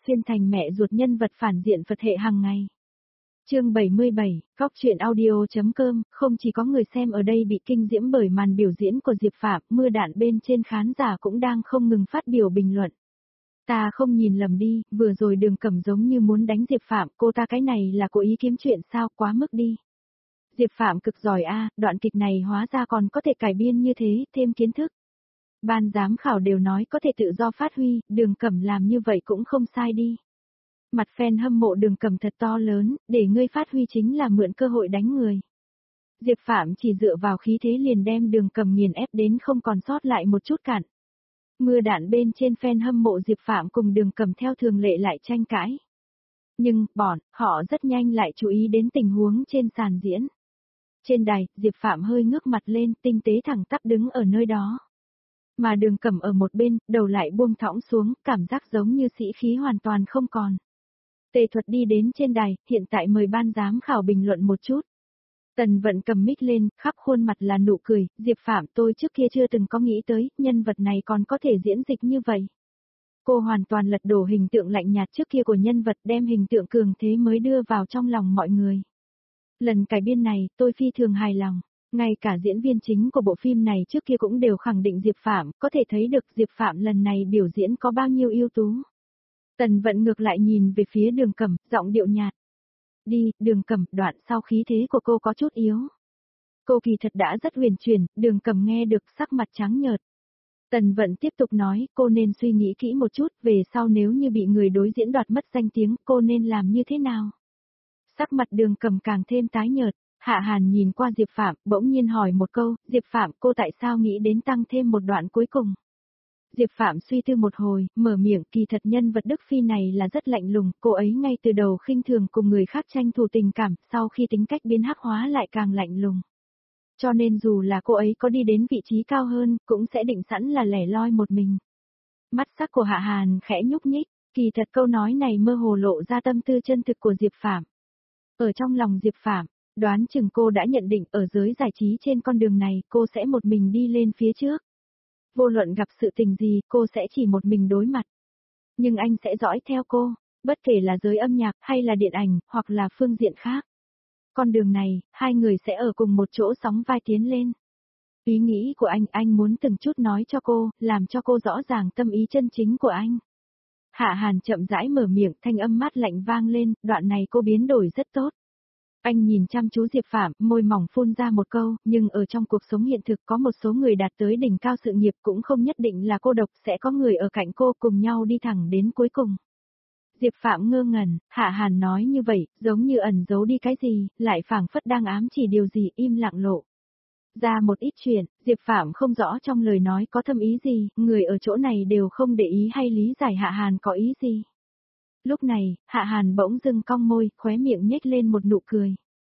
xuyên thành mẹ ruột nhân vật phản diện Phật hệ hàng ngày. Chương 77, Góc truyện audio.com, không chỉ có người xem ở đây bị kinh diễm bởi màn biểu diễn của Diệp Phạm, mưa đạn bên trên khán giả cũng đang không ngừng phát biểu bình luận. Ta không nhìn lầm đi, vừa rồi Đường Cẩm giống như muốn đánh Diệp Phạm, cô ta cái này là cố ý kiếm chuyện sao, quá mức đi. Diệp Phạm cực giỏi a, đoạn kịch này hóa ra còn có thể cải biên như thế, thêm kiến thức. Ban giám khảo đều nói có thể tự do phát huy, Đường Cẩm làm như vậy cũng không sai đi. Mặt fan hâm mộ Đường Cẩm thật to lớn, để ngươi phát huy chính là mượn cơ hội đánh người. Diệp Phạm chỉ dựa vào khí thế liền đem Đường Cẩm nghiền ép đến không còn sót lại một chút cạn. Mưa đạn bên trên fan hâm mộ Diệp Phạm cùng Đường Cẩm theo thường lệ lại tranh cãi. Nhưng, họ rất nhanh lại chú ý đến tình huống trên sàn diễn. Trên đài, Diệp Phạm hơi ngước mặt lên, tinh tế thẳng tắp đứng ở nơi đó. Mà Đường Cẩm ở một bên, đầu lại buông thõng xuống, cảm giác giống như sĩ khí hoàn toàn không còn. Tề Thuật đi đến trên đài, hiện tại mời ban giám khảo bình luận một chút. Tần Vận cầm mic lên, khắp khuôn mặt là nụ cười, Diệp Phạm tôi trước kia chưa từng có nghĩ tới, nhân vật này còn có thể diễn dịch như vậy. Cô hoàn toàn lật đổ hình tượng lạnh nhạt trước kia của nhân vật, đem hình tượng cường thế mới đưa vào trong lòng mọi người. Lần cải biên này, tôi phi thường hài lòng. Ngay cả diễn viên chính của bộ phim này trước kia cũng đều khẳng định Diệp Phạm, có thể thấy được Diệp Phạm lần này biểu diễn có bao nhiêu ưu tú. Tần Vận ngược lại nhìn về phía Đường Cẩm, giọng điệu nhạt. Đi, Đường Cẩm, đoạn sau khí thế của cô có chút yếu. Cô kỳ thật đã rất huyền chuyển, Đường Cẩm nghe được sắc mặt trắng nhợt. Tần Vận tiếp tục nói, cô nên suy nghĩ kỹ một chút, về sau nếu như bị người đối diễn đoạt mất danh tiếng, cô nên làm như thế nào? Sắc mặt Đường Cẩm càng thêm tái nhợt. Hạ Hàn nhìn qua Diệp Phạm, bỗng nhiên hỏi một câu, Diệp Phạm, cô tại sao nghĩ đến tăng thêm một đoạn cuối cùng? Diệp Phạm suy tư một hồi, mở miệng, kỳ thật nhân vật Đức Phi này là rất lạnh lùng, cô ấy ngay từ đầu khinh thường cùng người khác tranh thủ tình cảm, sau khi tính cách biến hắc hóa lại càng lạnh lùng. Cho nên dù là cô ấy có đi đến vị trí cao hơn, cũng sẽ định sẵn là lẻ loi một mình. Mắt sắc của Hạ Hàn khẽ nhúc nhích, kỳ thật câu nói này mơ hồ lộ ra tâm tư chân thực của Diệp Phạm. Ở trong lòng Diệp Phạm, đoán chừng cô đã nhận định ở giới giải trí trên con đường này cô sẽ một mình đi lên phía trước. Vô luận gặp sự tình gì cô sẽ chỉ một mình đối mặt. Nhưng anh sẽ dõi theo cô, bất kể là giới âm nhạc hay là điện ảnh hoặc là phương diện khác. Con đường này, hai người sẽ ở cùng một chỗ sóng vai tiến lên. Ý nghĩ của anh muốn từng chút nói cho cô, làm cho cô rõ ràng tâm ý chân chính của anh. Hạ Hàn chậm rãi mở miệng, thanh âm mát lạnh vang lên, đoạn này cô biến đổi rất tốt. Anh nhìn chăm chú Diệp Phạm, môi mỏng phun ra một câu, nhưng ở trong cuộc sống hiện thực có một số người đạt tới đỉnh cao sự nghiệp cũng không nhất định là cô độc, sẽ có người ở cạnh cô cùng nhau đi thẳng đến cuối cùng. Diệp Phạm ngơ ngẩn, Hạ Hàn nói như vậy, giống như ẩn giấu đi cái gì, lại phảng phất đang ám chỉ điều gì, im lặng lộ ra một ít chuyện, Diệp Phạm không rõ trong lời nói có thâm ý gì, người ở chỗ này đều không để ý hay lý giải Hạ Hàn có ý gì. Lúc này, Hạ Hàn bỗng dưng cong môi, khóe miệng nhếch lên một nụ cười.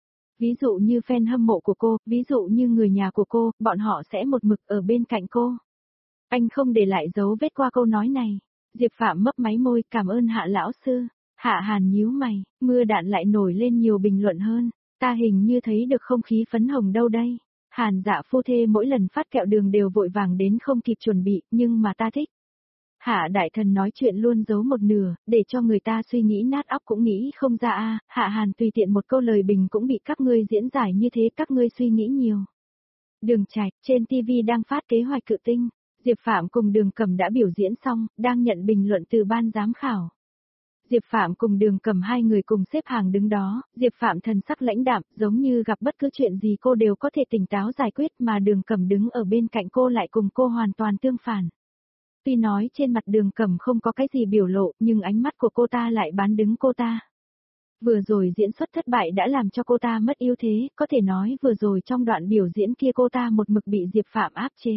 Ví dụ như fan hâm mộ của cô, ví dụ như người nhà của cô, bọn họ sẽ một mực ở bên cạnh cô. Anh không để lại dấu vết qua câu nói này. Diệp Phạm mấp máy môi, cảm ơn Hạ lão sư. Hạ Hàn nhíu mày, mưa đạn lại nổi lên nhiều bình luận hơn. Ta hình như thấy được không khí phấn hồng đâu đây. Hàn Dạ phu thê mỗi lần phát kẹo đường đều vội vàng đến không kịp chuẩn bị, nhưng mà ta thích. Hạ đại thần nói chuyện luôn giấu một nửa, để cho người ta suy nghĩ nát óc cũng nghĩ không ra a. Hạ Hàn tùy tiện một câu lời bình cũng bị các ngươi diễn giải như thế, các ngươi suy nghĩ nhiều. Đường Trạch, trên TV đang phát kế hoạch cự tinh, Diệp Phạm cùng Đường Cẩm đã biểu diễn xong, đang nhận bình luận từ ban giám khảo. Diệp Phạm cùng Đường Cẩm hai người cùng xếp hàng đứng đó, Diệp Phạm thần sắc lãnh đạm, giống như gặp bất cứ chuyện gì cô đều có thể tỉnh táo giải quyết, mà Đường Cẩm đứng ở bên cạnh cô lại cùng cô hoàn toàn tương phản. Tuy nói trên mặt Đường Cẩm không có cái gì biểu lộ, nhưng ánh mắt của cô ta lại bán đứng cô ta. Vừa rồi diễn xuất thất bại đã làm cho cô ta mất ưu thế, có thể nói vừa rồi trong đoạn biểu diễn kia cô ta một mực bị Diệp Phạm áp chế.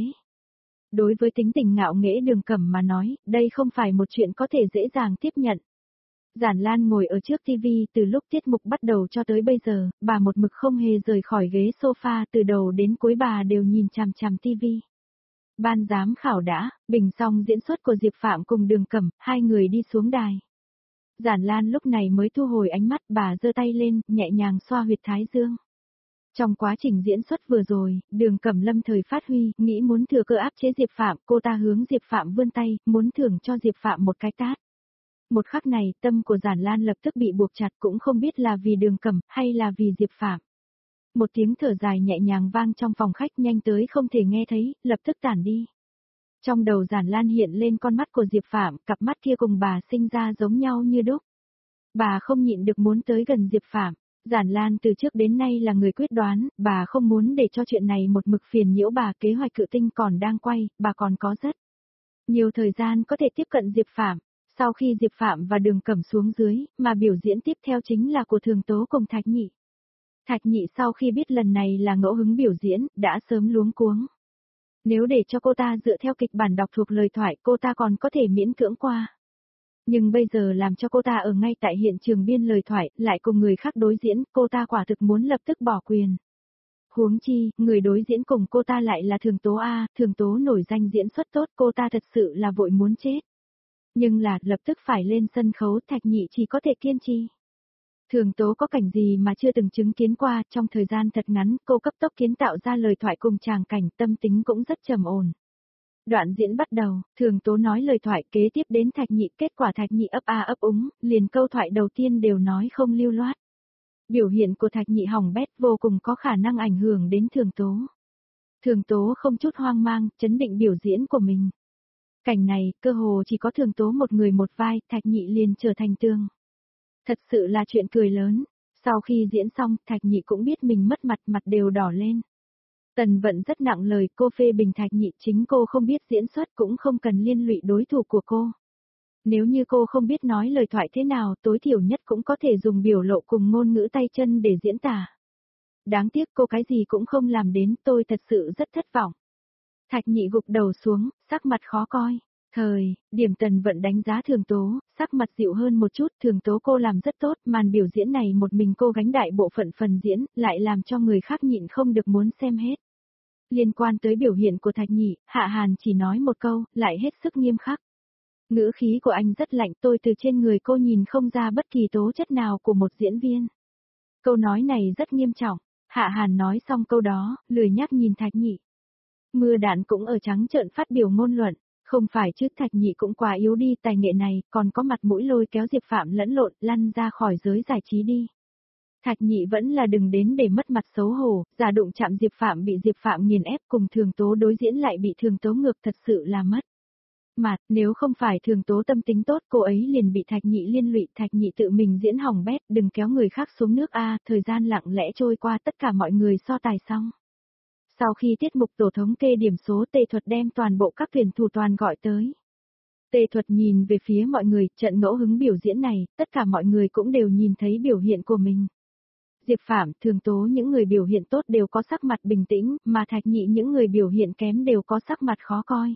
Đối với tính tình ngạo nghễ Đường Cẩm mà nói, đây không phải một chuyện có thể dễ dàng tiếp nhận. Giản Lan ngồi ở trước TV từ lúc tiết mục bắt đầu cho tới bây giờ, bà một mực không hề rời khỏi ghế sofa, từ đầu đến cuối bà đều nhìn chằm chằm TV. Ban giám khảo đã bình xong diễn xuất của Diệp Phạm cùng Đường Cẩm, hai người đi xuống đài. Giản Lan lúc này mới thu hồi ánh mắt, bà giơ tay lên, nhẹ nhàng xoa huyệt thái dương. Trong quá trình diễn xuất vừa rồi, Đường Cẩm lâm thời phát huy, nghĩ muốn thừa cơ áp chế Diệp Phạm, cô ta hướng Diệp Phạm vươn tay, muốn thưởng cho Diệp Phạm một cái tát. Một khắc này, tâm của Giản Lan lập tức bị buộc chặt, cũng không biết là vì Đường Cẩm hay là vì Diệp Phạm. Một tiếng thở dài nhẹ nhàng vang trong phòng khách, nhanh tới không thể nghe thấy, lập tức tản đi. Trong đầu Giản Lan hiện lên con mắt của Diệp Phạm, cặp mắt kia cùng bà sinh ra giống nhau như đúc. Bà không nhịn được muốn tới gần Diệp Phạm. Giản Lan từ trước đến nay là người quyết đoán, bà không muốn để cho chuyện này một mực phiền nhiễu bà. Kế hoạch Cự Tinh còn đang quay, bà còn có rất nhiều thời gian có thể tiếp cận Diệp Phạm. Sau khi Diệp Phạm và Đường Cẩm xuống dưới, mà biểu diễn tiếp theo chính là của Thường Tố cùng Thạch Nhị. Thạch Nhị sau khi biết lần này là ngẫu hứng biểu diễn, đã sớm luống cuống. Nếu để cho cô ta dựa theo kịch bản đọc thuộc lời thoại, cô ta còn có thể miễn cưỡng qua. Nhưng bây giờ làm cho cô ta ở ngay tại hiện trường biên lời thoại, lại cùng người khác đối diễn, cô ta quả thực muốn lập tức bỏ quyền. Huống chi, người đối diễn cùng cô ta lại là Thường Tố A, Thường Tố nổi danh diễn xuất tốt, cô ta thật sự là vội muốn chết. Nhưng là, lập tức phải lên sân khấu, Thạch Nhị chỉ có thể kiên trì. Thường Tố có cảnh gì mà chưa từng chứng kiến qua, trong thời gian thật ngắn, cô cấp tốc kiến tạo ra lời thoại cùng tràng cảnh, tâm tính cũng rất trầm ổn. Đoạn diễn bắt đầu, Thường Tố nói lời thoại, kế tiếp đến Thạch Nhị, kết quả Thạch Nhị ấp a ấp úng, liền câu thoại đầu tiên đều nói không lưu loát. Biểu hiện của Thạch Nhị hỏng bét, vô cùng có khả năng ảnh hưởng đến Thường Tố. Thường Tố không chút hoang mang, chấn định biểu diễn của mình. Cảnh này, cơ hồ chỉ có Thường Tố một người một vai, Thạch Nhị liền trở thành tương. Thật sự là chuyện cười lớn. Sau khi diễn xong, Thạch Nhị cũng biết mình mất mặt, mặt đều đỏ lên. Tần Vận rất nặng lời, cô phê bình Thạch Nhị, chính cô không biết diễn xuất cũng không cần liên lụy đối thủ của cô. Nếu như cô không biết nói lời thoại thế nào, tối thiểu nhất cũng có thể dùng biểu lộ cùng ngôn ngữ tay chân để diễn tả. Đáng tiếc cô cái gì cũng không làm đến, tôi thật sự rất thất vọng. Thạch Nhị gục đầu xuống, sắc mặt khó coi. Điểm Tần Vận đánh giá Thường Tố, sắc mặt dịu hơn một chút, Thường Tố cô làm rất tốt, màn biểu diễn này một mình cô gánh đại bộ phận phần diễn, lại làm cho người khác nhịn không được muốn xem hết. Liên quan tới biểu hiện của Thạch Nhị, Hạ Hàn chỉ nói một câu, lại hết sức nghiêm khắc. Ngữ khí của anh rất lạnh, tôi từ trên người cô nhìn không ra bất kỳ tố chất nào của một diễn viên. Câu nói này rất nghiêm trọng, Hạ Hàn nói xong câu đó, lười nhắc nhìn Thạch Nhị. Mưa Đạn cũng ở trắng trợn phát biểu ngôn luận, không phải chứ Thạch Nhị cũng quá yếu đi, tài nghệ này, còn có mặt mũi lôi kéo Diệp Phạm lẫn lộn, lăn ra khỏi giới giải trí đi. Thạch Nhị vẫn là đừng đến để mất mặt xấu hổ, giả đụng chạm Diệp Phạm bị Diệp Phạm nghiền ép, cùng Thường Tố đối diễn lại bị Thường Tố ngược, thật sự là mất mặt. Nếu không phải Thường Tố tâm tính tốt, cô ấy liền bị Thạch Nhị liên lụy, Thạch Nhị tự mình diễn hỏng bét, đừng kéo người khác xuống nước a. Thời gian lặng lẽ trôi qua, tất cả mọi người so tài xong. Sau khi tiết mục tổ thống kê điểm số, Tề Thuật đem toàn bộ các tuyển thủ toàn gọi tới. Tề Thuật nhìn về phía mọi người, trận ngẫu hứng biểu diễn này, tất cả mọi người cũng đều nhìn thấy biểu hiện của mình. Diệp Phạm, Thường Tố những người biểu hiện tốt đều có sắc mặt bình tĩnh, mà Thạch Nhị những người biểu hiện kém đều có sắc mặt khó coi.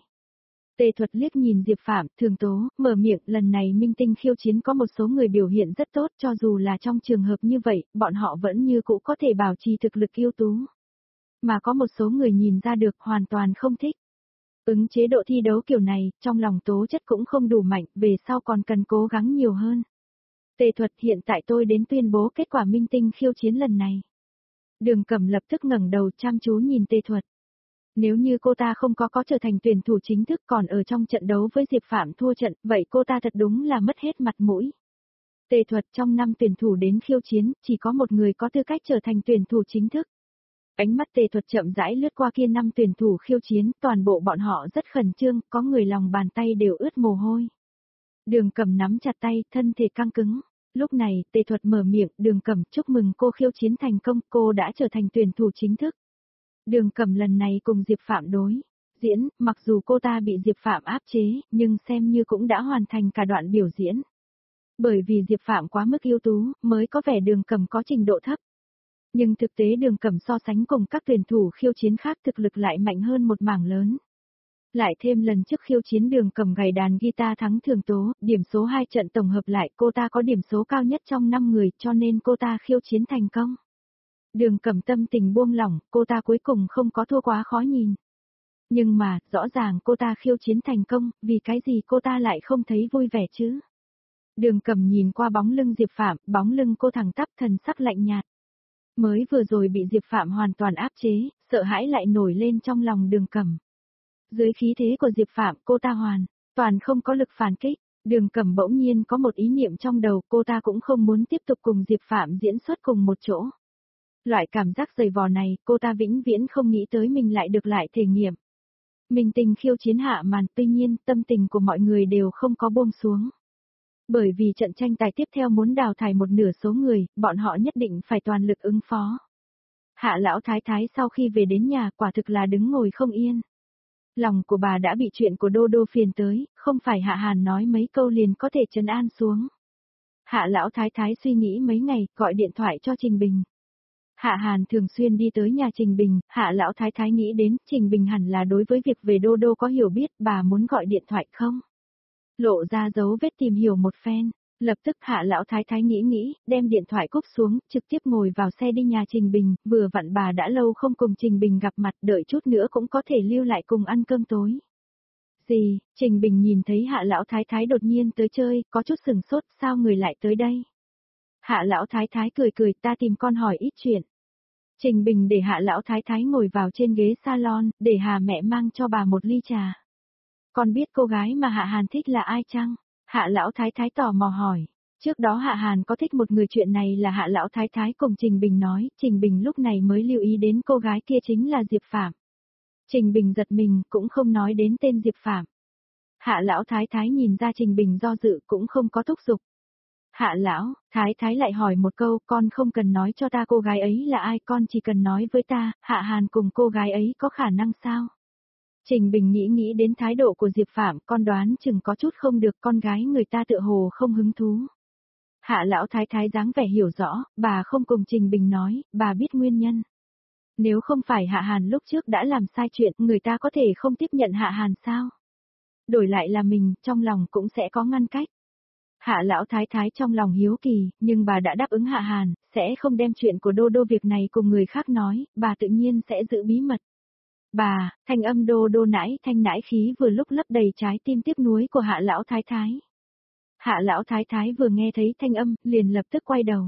Tề Thuật liếc nhìn Diệp Phạm, Thường Tố, mở miệng, lần này minh tinh khiêu chiến có một số người biểu hiện rất tốt, cho dù là trong trường hợp như vậy, bọn họ vẫn như cũ có thể bảo trì thực lực ưu tú. Mà có một số người nhìn ra được hoàn toàn không thích. Ứng chế độ thi đấu kiểu này, trong lòng tố chất cũng không đủ mạnh, về sau còn cần cố gắng nhiều hơn. Tề Thuật, hiện tại tôi đến tuyên bố kết quả minh tinh khiêu chiến lần này. Đường Cẩm lập tức ngẩng đầu chăm chú nhìn Tề Thuật. Nếu như cô ta không có trở thành tuyển thủ chính thức, còn ở trong trận đấu với Diệp Phạm thua trận, vậy cô ta thật đúng là mất hết mặt mũi. Tề Thuật, trong 5 tuyển thủ đến khiêu chiến, chỉ có một người có tư cách trở thành tuyển thủ chính thức. Ánh mắt Tề Thuật chậm rãi lướt qua kia 5 tuyển thủ khiêu chiến, toàn bộ bọn họ rất khẩn trương, có người lòng bàn tay đều ướt mồ hôi. Đường Cẩm nắm chặt tay, thân thể căng cứng. Lúc này, Tề Thuật mở miệng, Đường Cẩm, chúc mừng cô khiêu chiến thành công, cô đã trở thành tuyển thủ chính thức. Đường Cẩm lần này cùng Diệp Phạm đối diễn, mặc dù cô ta bị Diệp Phạm áp chế, nhưng xem như cũng đã hoàn thành cả đoạn biểu diễn. Bởi vì Diệp Phạm quá mức ưu tú, mới có vẻ Đường Cẩm có trình độ thấp. Nhưng thực tế Đường Cẩm so sánh cùng các tuyển thủ khiêu chiến khác thực lực lại mạnh hơn một mảng lớn. Lại thêm lần trước khiêu chiến Đường Cẩm gảy đàn guitar thắng Thường Tố, điểm số 2 trận tổng hợp lại cô ta có điểm số cao nhất trong 5 người, cho nên cô ta khiêu chiến thành công. Đường Cẩm tâm tình buông lỏng, cô ta cuối cùng không có thua quá khó nhìn. Nhưng mà, rõ ràng cô ta khiêu chiến thành công, vì cái gì cô ta lại không thấy vui vẻ chứ? Đường Cẩm nhìn qua bóng lưng Diệp Phạm, bóng lưng cô thẳng tắp, thần sắc lạnh nhạt. Mới vừa rồi bị Diệp Phạm hoàn toàn áp chế, sợ hãi lại nổi lên trong lòng Đường Cẩm. Dưới khí thế của Diệp Phạm, cô ta hoàn toàn không có lực phản kích. Đường Cẩm bỗng nhiên có một ý niệm trong đầu, cô ta cũng không muốn tiếp tục cùng Diệp Phạm diễn xuất cùng một chỗ. Loại cảm giác dày vò này, cô ta vĩnh viễn không nghĩ tới mình lại được lại thể nghiệm. Minh Tinh khiêu chiến hạ màn, tuy nhiên, tâm tình của mọi người đều không có buông xuống. Bởi vì trận tranh tài tiếp theo muốn đào thải một nửa số người, bọn họ nhất định phải toàn lực ứng phó. Hạ lão thái thái sau khi về đến nhà quả thực là đứng ngồi không yên. Lòng của bà đã bị chuyện của Đô Đô phiền tới, không phải Hạ Hàn nói mấy câu liền có thể trấn an xuống. Hạ lão thái thái suy nghĩ mấy ngày, gọi điện thoại cho Trình Bình. Hạ Hàn thường xuyên đi tới nhà Trình Bình, Hạ lão thái thái nghĩ đến Trình Bình hẳn là đối với việc về Đô Đô có hiểu biết, bà muốn gọi điện thoại không? Lộ ra dấu vết tìm hiểu một phen, lập tức Hạ lão thái thái nghĩ, đem điện thoại cúp xuống, trực tiếp ngồi vào xe đi nhà Trình Bình, vừa vặn bà đã lâu không cùng Trình Bình gặp mặt, đợi chút nữa cũng có thể lưu lại cùng ăn cơm tối. Gì, Trình Bình nhìn thấy Hạ lão thái thái đột nhiên tới chơi, có chút sừng sốt, sao người lại tới đây? Hạ lão thái thái cười, ta tìm con hỏi ít chuyện. Trình Bình để Hạ lão thái thái ngồi vào trên ghế salon, để Hà mẹ mang cho bà một ly trà. Con biết cô gái mà Hạ Hàn thích là ai chăng? Hạ lão thái thái tò mò hỏi. Trước đó Hạ Hàn có thích một người, chuyện này là Hạ lão thái thái cùng Trình Bình nói, Trình Bình lúc này mới lưu ý đến cô gái kia chính là Diệp Phạm. Trình Bình giật mình, cũng không nói đến tên Diệp Phạm. Hạ lão thái thái nhìn ra Trình Bình do dự cũng không có thúc giục. Hạ lão, thái thái lại hỏi một câu, con không cần nói cho ta cô gái ấy là ai, con chỉ cần nói với ta, Hạ Hàn cùng cô gái ấy có khả năng sao? Trình Bình nghĩ đến thái độ của Diệp Phạm, con đoán chừng có chút không được, con gái người ta tựa hồ không hứng thú. Hạ lão thái thái dáng vẻ hiểu rõ, bà không cùng Trình Bình nói, bà biết nguyên nhân. Nếu không phải Hạ Hàn lúc trước đã làm sai chuyện, người ta có thể không tiếp nhận Hạ Hàn sao? Đổi lại là mình, trong lòng cũng sẽ có ngăn cách. Hạ lão thái thái trong lòng hiếu kỳ, nhưng bà đã đáp ứng Hạ Hàn, sẽ không đem chuyện của Đô Đô việc này cùng người khác nói, bà tự nhiên sẽ giữ bí mật. Bà, thanh âm Đô Đô nãi thanh nãi khí vừa lúc lấp đầy trái tim tiếc nuối của Hạ lão thái thái. Hạ lão thái thái vừa nghe thấy thanh âm, liền lập tức quay đầu.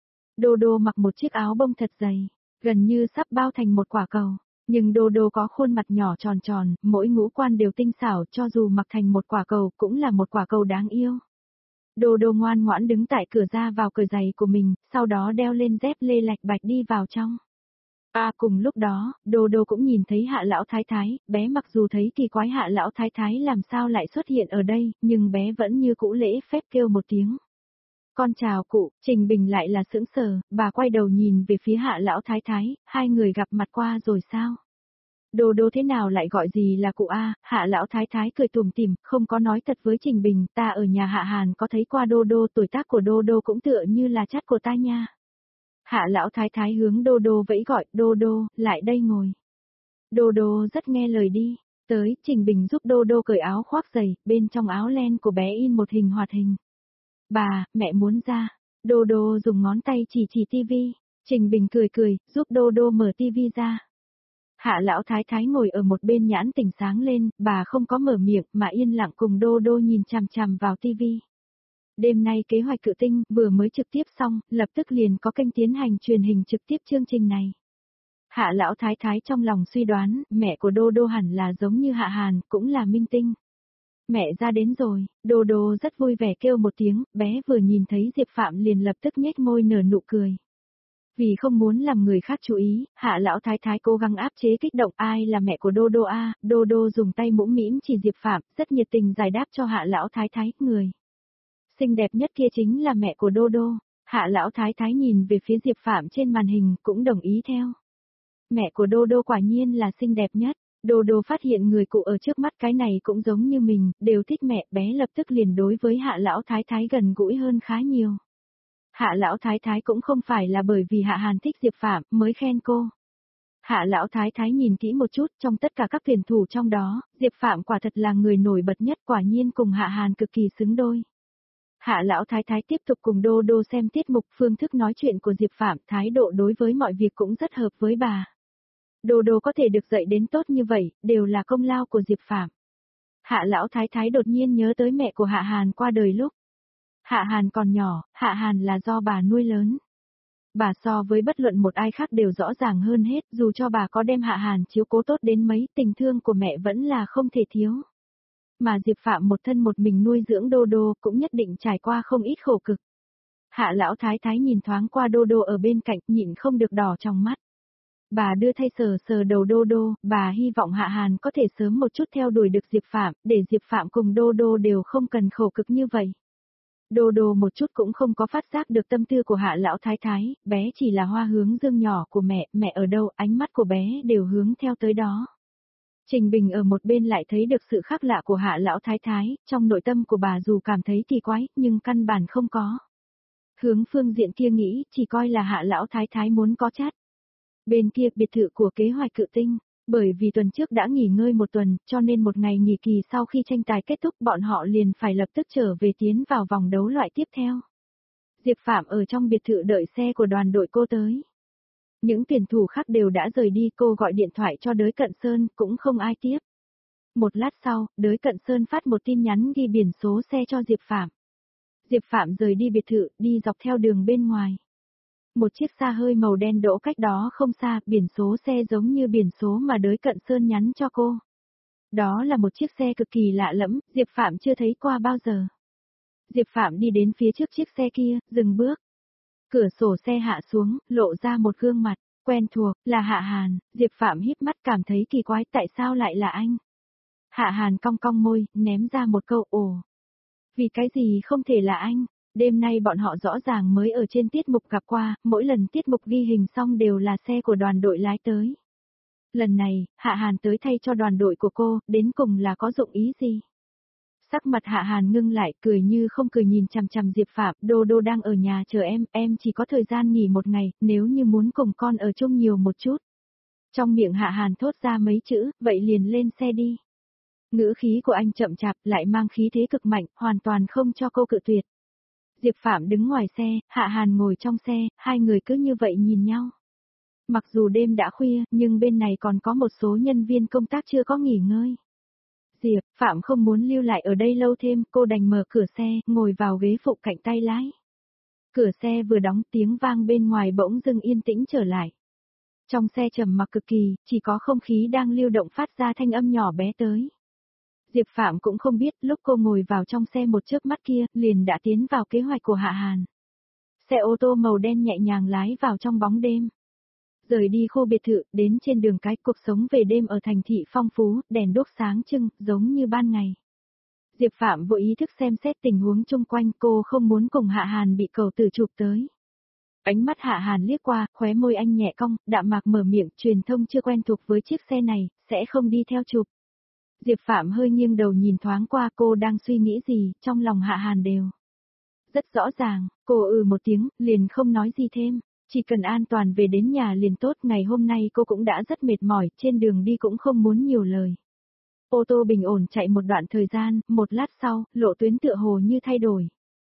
Đô Đô mặc một chiếc áo bông thật dày, gần như sắp bao thành một quả cầu, nhưng Đô Đô có khuôn mặt nhỏ tròn tròn, mỗi ngũ quan đều tinh xảo, cho dù mặc thành một quả cầu cũng là một quả cầu đáng yêu. Đô Đô ngoan ngoãn đứng tại cửa ra vào cởi giày của mình, sau đó đeo lên dép lê lạch bạch đi vào trong. Cùng lúc đó, Đô Đô cũng nhìn thấy Hạ lão thái thái, bé mặc dù thấy kỳ quái Hạ lão thái thái làm sao lại xuất hiện ở đây, nhưng bé vẫn như cũ lễ phép kêu một tiếng. Con chào cụ, Trình Bình lại là sững sờ, bà quay đầu nhìn về phía Hạ lão thái thái, hai người gặp mặt qua rồi sao? Đô Đô thế nào lại gọi gì là cụ a? Hạ lão thái thái cười tủm tỉm, không có nói thật với Trình Bình, ta ở nhà Hạ Hàn có thấy qua Đô Đô, tuổi tác của Đô Đô cũng tựa như là chắt của ta nha. Hạ lão thái thái hướng Đô Đô vẫy gọi, Đô Đô, lại đây ngồi. Đô Đô rất nghe lời đi, tới, Trình Bình giúp Đô Đô cởi áo khoác giày, bên trong áo len của bé in một hình hoạt hình. Bà, mẹ muốn ra. Đô Đô dùng ngón tay chỉ tivi, Trình Bình cười, giúp Đô Đô mở tivi ra. Hạ lão thái thái ngồi ở một bên nhãn tỉnh sáng lên, bà không có mở miệng mà yên lặng cùng Đô Đô nhìn chằm chằm vào tivi. Đêm nay kế hoạch cự tinh vừa mới trực tiếp xong, lập tức liền có kênh tiến hành truyền hình trực tiếp chương trình này. Hạ lão thái thái trong lòng suy đoán, mẹ của Đô Đô hẳn là giống như Hạ Hàn, cũng là minh tinh. Mẹ ra đến rồi, Đô Đô rất vui vẻ kêu một tiếng, bé vừa nhìn thấy Diệp Phạm liền lập tức nhếch môi nở nụ cười. Vì không muốn làm người khác chú ý, Hạ lão thái thái cố gắng áp chế kích động, ai là mẹ của Đô Đô a? Đô Đô dùng tay mũm mĩm chỉ Diệp Phạm, rất nhiệt tình giải đáp cho Hạ lão thái thái, người xinh đẹp nhất kia chính là mẹ của Đô Đô. Hạ lão thái thái nhìn về phía Diệp Phạm trên màn hình, cũng đồng ý theo. Mẹ của Đô Đô quả nhiên là xinh đẹp nhất. Đô Đô phát hiện người cụ ở trước mắt cái này cũng giống như mình, đều thích mẹ, bé lập tức liền đối với Hạ lão thái thái gần gũi hơn khá nhiều. Hạ lão thái thái cũng không phải là bởi vì Hạ Hàn thích Diệp Phạm mới khen cô. Hạ lão thái thái nhìn kỹ một chút, trong tất cả các tuyển thủ trong đó, Diệp Phạm quả thật là người nổi bật nhất, quả nhiên cùng Hạ Hàn cực kỳ xứng đôi. Hạ lão thái thái tiếp tục cùng Đô Đô xem tiết mục, phương thức nói chuyện của Diệp Phạm, thái độ đối với mọi việc cũng rất hợp với bà. Đô Đô có thể được dạy đến tốt như vậy, đều là công lao của Diệp Phạm. Hạ lão thái thái đột nhiên nhớ tới mẹ của Hạ Hàn qua đời lúc. Hạ Hàn còn nhỏ, Hạ Hàn là do bà nuôi lớn. Bà so với bất luận một ai khác đều rõ ràng hơn hết, dù cho bà có đem Hạ Hàn chiếu cố tốt đến mấy, tình thương của mẹ vẫn là không thể thiếu. Mà Diệp Phạm một thân một mình nuôi dưỡng Đô Đô cũng nhất định trải qua không ít khổ cực. Hạ lão thái thái nhìn thoáng qua Đô Đô ở bên cạnh, nhịn không được đỏ trong mắt. Bà đưa thay sờ sờ đầu Đô Đô, bà hy vọng Hạ Hàn có thể sớm một chút theo đuổi được Diệp Phạm, để Diệp Phạm cùng Đô Đô đều không cần khổ cực như vậy. Đô Đô một chút cũng không có phát giác được tâm tư của Hạ lão thái thái, bé chỉ là hoa hướng dương nhỏ của mẹ ở đâu, ánh mắt của bé đều hướng theo tới đó. Trình Bình ở một bên lại thấy được sự khác lạ của Hạ lão thái thái, trong nội tâm của bà dù cảm thấy kỳ quái, nhưng căn bản không có. Hướng phương diện kia nghĩ, chỉ coi là Hạ lão thái thái muốn có chát. Bên kia biệt thự của Kế Hoài Cự Tinh, bởi vì tuần trước đã nghỉ ngơi một tuần, cho nên một ngày nghỉ kỳ sau khi tranh tài kết thúc bọn họ liền phải lập tức trở về tiến vào vòng đấu loại tiếp theo. Diệp Phạm ở trong biệt thự đợi xe của đoàn đội cô tới. Những tuyển thủ khác đều đã rời đi, cô gọi điện thoại cho Đới Cận Sơn, cũng không ai tiếp. Một lát sau, Đới Cận Sơn phát một tin nhắn ghi biển số xe cho Diệp Phạm. Diệp Phạm rời đi biệt thự, đi dọc theo đường bên ngoài. Một chiếc xa hơi màu đen đỗ cách đó không xa, biển số xe giống như biển số mà Đới Cận Sơn nhắn cho cô. Đó là một chiếc xe cực kỳ lạ lẫm, Diệp Phạm chưa thấy qua bao giờ. Diệp Phạm đi đến phía trước chiếc xe kia, dừng bước. Cửa sổ xe hạ xuống, lộ ra một gương mặt, quen thuộc, là Hạ Hàn. Diệp Phạm híp mắt cảm thấy kỳ quái, tại sao lại là anh? Hạ Hàn cong cong môi, ném ra một câu ồ. Vì cái gì không thể là anh? Đêm nay bọn họ rõ ràng mới ở trên tiết mục gặp qua, mỗi lần tiết mục ghi hình xong đều là xe của đoàn đội lái tới. Lần này, Hạ Hàn tới thay cho đoàn đội của cô, đến cùng là có dụng ý gì? Sắc mặt Hạ Hàn ngưng lại, cười như không cười nhìn chằm chằm Diệp Phạm, Đô Đô đang ở nhà chờ em chỉ có thời gian nghỉ một ngày, nếu như muốn cùng con ở chung nhiều một chút. Trong miệng Hạ Hàn thốt ra mấy chữ, vậy liền lên xe đi. Ngữ khí của anh chậm chạp, lại mang khí thế cực mạnh, hoàn toàn không cho cô cự tuyệt. Diệp Phạm đứng ngoài xe, Hạ Hàn ngồi trong xe, hai người cứ như vậy nhìn nhau. Mặc dù đêm đã khuya, nhưng bên này còn có một số nhân viên công tác chưa có nghỉ ngơi. Diệp Phạm không muốn lưu lại ở đây lâu thêm, cô đành mở cửa xe, ngồi vào ghế phụ cạnh tay lái. Cửa xe vừa đóng, tiếng vang bên ngoài bỗng dưng yên tĩnh trở lại. Trong xe trầm mặc cực kỳ, chỉ có không khí đang lưu động phát ra thanh âm nhỏ bé tới. Diệp Phạm cũng không biết, lúc cô ngồi vào trong xe một chớp mắt kia, liền đã tiến vào kế hoạch của Hạ Hàn. Xe ô tô màu đen nhẹ nhàng lái vào trong bóng đêm. Rời đi khu biệt thự, đến trên đường cái, cuộc sống về đêm ở thành thị phong phú, đèn đuốc sáng trưng, giống như ban ngày. Diệp Phạm vô ý thức xem xét tình huống chung quanh, cô không muốn cùng Hạ Hàn bị cầu tử chụp tới. Ánh mắt Hạ Hàn liếc qua, khóe môi anh nhẹ cong, đạm mạc mở miệng, truyền thông chưa quen thuộc với chiếc xe này, sẽ không đi theo chụp. Diệp Phạm hơi nghiêng đầu nhìn thoáng qua, cô đang suy nghĩ gì, trong lòng Hạ Hàn đều. Rất rõ ràng, cô một tiếng, liền không nói gì thêm. Chỉ cần an toàn về đến nhà liền tốt, ngày hôm nay cô cũng đã rất mệt mỏi, trên đường đi cũng không muốn nhiều lời. Ô tô bình ổn chạy một đoạn thời gian, một lát sau, lộ tuyến tựa hồ như thay đổi.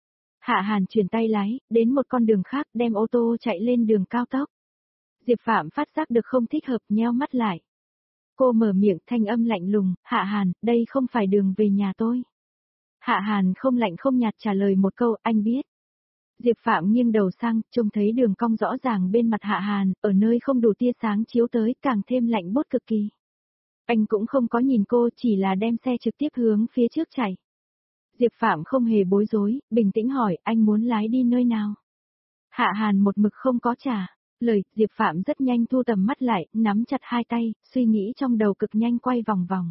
Hạ Hàn chuyển tay lái, đến một con đường khác, đem ô tô chạy lên đường cao tốc. Diệp Phạm phát giác được không thích hợp, nheo mắt lại. Cô mở miệng, thanh âm lạnh lùng, Hạ Hàn, đây không phải đường về nhà tôi. Hạ Hàn không lạnh không nhạt trả lời một câu, anh biết. Diệp Phạm nghiêng đầu sang, trông thấy đường cong rõ ràng bên mặt Hạ Hàn, ở nơi không đủ tia sáng chiếu tới, càng thêm lạnh buốt cực kỳ. Anh cũng không có nhìn cô, chỉ là đem xe trực tiếp hướng phía trước chạy. Diệp Phạm không hề bối rối, bình tĩnh hỏi, anh muốn lái đi nơi nào? Hạ Hàn một mực không có trả lời, Diệp Phạm rất nhanh thu tầm mắt lại, nắm chặt hai tay, suy nghĩ trong đầu cực nhanh quay vòng vòng.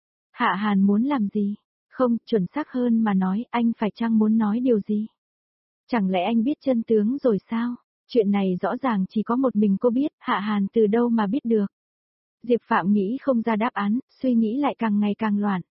Hạ Hàn muốn làm gì? Không, chuẩn xác hơn mà nói, anh phải chăng muốn nói điều gì? Chẳng lẽ anh biết chân tướng rồi sao? Chuyện này rõ ràng chỉ có một mình cô biết, Hạ Hàn từ đâu mà biết được? Diệp Phạm nghĩ không ra đáp án, suy nghĩ lại càng ngày càng loạn.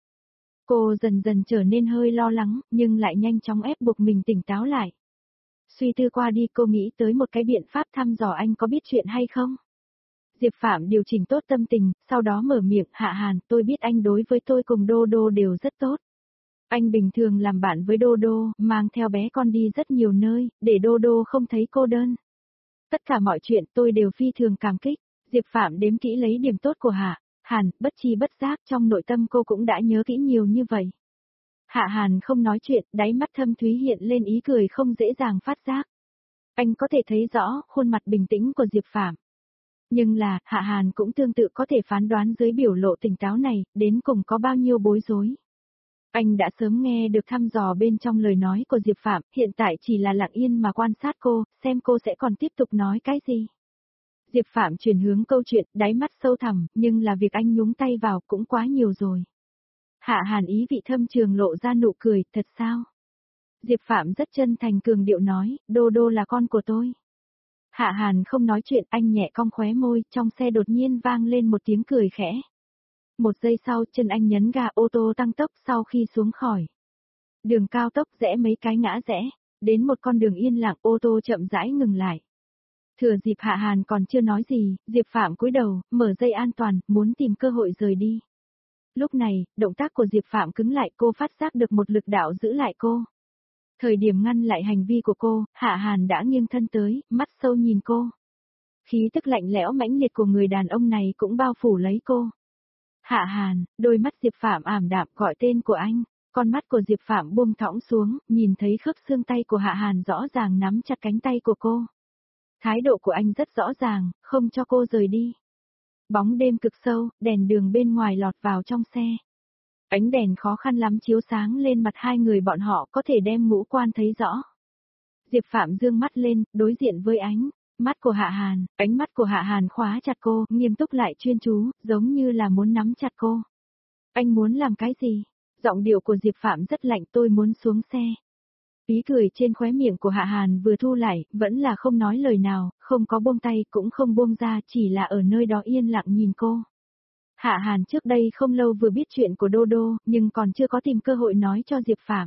Cô dần dần trở nên hơi lo lắng, nhưng lại nhanh chóng ép buộc mình tỉnh táo lại. Suy tư qua đi, cô nghĩ tới một cái biện pháp thăm dò anh có biết chuyện hay không. Diệp Phạm điều chỉnh tốt tâm tình, sau đó mở miệng, Hạ Hàn, tôi biết anh đối với tôi cùng Đô Đô đều rất tốt. Anh bình thường làm bạn với Đô Đô, mang theo bé con đi rất nhiều nơi, để Đô Đô không thấy cô đơn. Tất cả mọi chuyện tôi đều phi thường cảm kích. Diệp Phạm đếm kỹ lấy điểm tốt của Hạ Hàn, bất chi bất giác trong nội tâm cô cũng đã nhớ kỹ nhiều như vậy. Hạ Hàn không nói chuyện, đáy mắt thâm thúy hiện lên ý cười không dễ dàng phát giác. Anh có thể thấy rõ khuôn mặt bình tĩnh của Diệp Phạm. Nhưng là, Hạ Hàn cũng tương tự có thể phán đoán dưới biểu lộ tỉnh táo này, đến cùng có bao nhiêu bối rối. Anh đã sớm nghe được thăm dò bên trong lời nói của Diệp Phạm, hiện tại chỉ là lặng yên mà quan sát cô, xem cô sẽ còn tiếp tục nói cái gì. Diệp Phạm chuyển hướng câu chuyện, đáy mắt sâu thẳm, nhưng là việc anh nhúng tay vào cũng quá nhiều rồi. Hạ Hàn ý vị thâm trường lộ ra nụ cười, thật sao? Diệp Phạm rất chân thành cường điệu nói, Đô Đô là con của tôi. Hạ Hàn không nói chuyện, anh nhẹ cong khóe môi, trong xe đột nhiên vang lên một tiếng cười khẽ. Một giây sau, chân anh nhấn ga ô tô tăng tốc sau khi xuống khỏi. Đường cao tốc rẽ mấy cái ngã rẽ, đến một con đường yên lặng ô tô chậm rãi ngừng lại. Thừa dịp Hạ Hàn còn chưa nói gì, Diệp Phạm cúi đầu, mở dây an toàn, muốn tìm cơ hội rời đi. Lúc này, động tác của Diệp Phạm cứng lại, cô phát giác được một lực đạo giữ lại cô. Thời điểm ngăn lại hành vi của cô, Hạ Hàn đã nghiêng thân tới, mắt sâu nhìn cô. Khí tức lạnh lẽo mãnh liệt của người đàn ông này cũng bao phủ lấy cô. Hạ Hàn, đôi mắt Diệp Phạm ảm đạm gọi tên của anh. Con mắt của Diệp Phạm buông thõng xuống, nhìn thấy khớp xương tay của Hạ Hàn rõ ràng nắm chặt cánh tay của cô. Thái độ của anh rất rõ ràng, không cho cô rời đi. Bóng đêm cực sâu, đèn đường bên ngoài lọt vào trong xe. Ánh đèn khó khăn lắm chiếu sáng lên mặt hai người bọn họ có thể đem ngũ quan thấy rõ. Diệp Phạm dương mắt lên, đối diện với mắt của Hạ Hàn, ánh mắt của Hạ Hàn khóa chặt cô, nghiêm túc lại chuyên chú, giống như là muốn nắm chặt cô. Anh muốn làm cái gì? Giọng điệu của Diệp Phạm rất lạnh, tôi muốn xuống xe. Ý cười trên khóe miệng của Hạ Hàn vừa thu lại, vẫn là không nói lời nào, không có buông tay cũng không buông ra, chỉ là ở nơi đó yên lặng nhìn cô. Hạ Hàn trước đây không lâu vừa biết chuyện của Đô Đô, nhưng còn chưa có tìm cơ hội nói cho Diệp Phạm.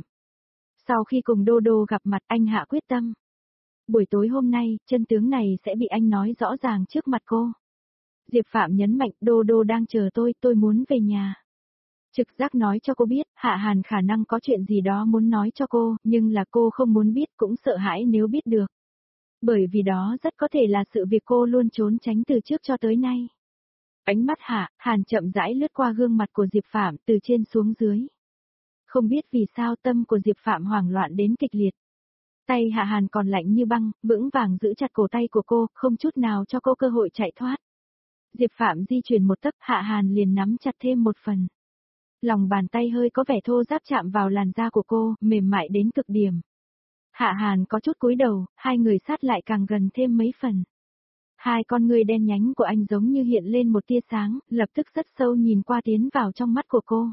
Sau khi cùng Đô Đô gặp mặt anh hạ quyết tâm. Buổi tối hôm nay, chân tướng này sẽ bị anh nói rõ ràng trước mặt cô. Diệp Phạm nhấn mạnh, Đô Đô đang chờ tôi muốn về nhà. Trực giác nói cho cô biết, Hạ Hàn khả năng có chuyện gì đó muốn nói cho cô, nhưng là cô không muốn biết cũng sợ hãi nếu biết được. Bởi vì đó rất có thể là sự việc cô luôn trốn tránh từ trước cho tới nay. Ánh mắt Hạ Hàn chậm rãi lướt qua gương mặt của Diệp Phạm từ trên xuống dưới. Không biết vì sao tâm của Diệp Phạm hoảng loạn đến kịch liệt. Tay Hạ Hàn còn lạnh như băng, vững vàng giữ chặt cổ tay của cô, không chút nào cho cô cơ hội chạy thoát. Diệp Phạm di chuyển một tấc, Hạ Hàn liền nắm chặt thêm một phần. Lòng bàn tay hơi có vẻ thô ráp chạm vào làn da của cô, mềm mại đến cực điểm. Hạ Hàn có chút cúi đầu, hai người sát lại càng gần thêm mấy phần. Hai con người đen nhánh của anh giống như hiện lên một tia sáng, lập tức rất sâu nhìn qua tiến vào trong mắt của cô.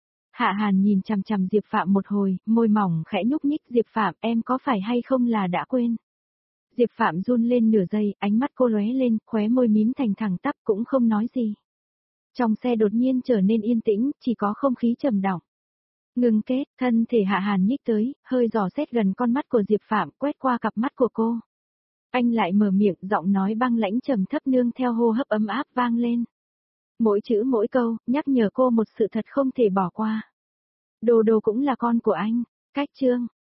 Hạ Hàn nhìn chằm chằm Diệp Phạm một hồi, môi mỏng khẽ nhúc nhích, Diệp Phạm em có phải hay không là đã quên. Diệp Phạm run lên nửa giây, ánh mắt cô lóe lên, khóe môi mím thành thẳng tắp cũng không nói gì. Trong xe đột nhiên trở nên yên tĩnh, chỉ có không khí trầm đọng. Ngừng kết, thân thể Hạ Hàn nhích tới, hơi dò xét gần con mắt của Diệp Phạm, quét qua cặp mắt của cô. Anh lại mở miệng, giọng nói băng lãnh trầm thấp nương theo hô hấp ấm áp vang lên. Mỗi chữ mỗi câu, nhắc nhở cô một sự thật không thể bỏ qua. Đô Đô cũng là con của anh. Cách chương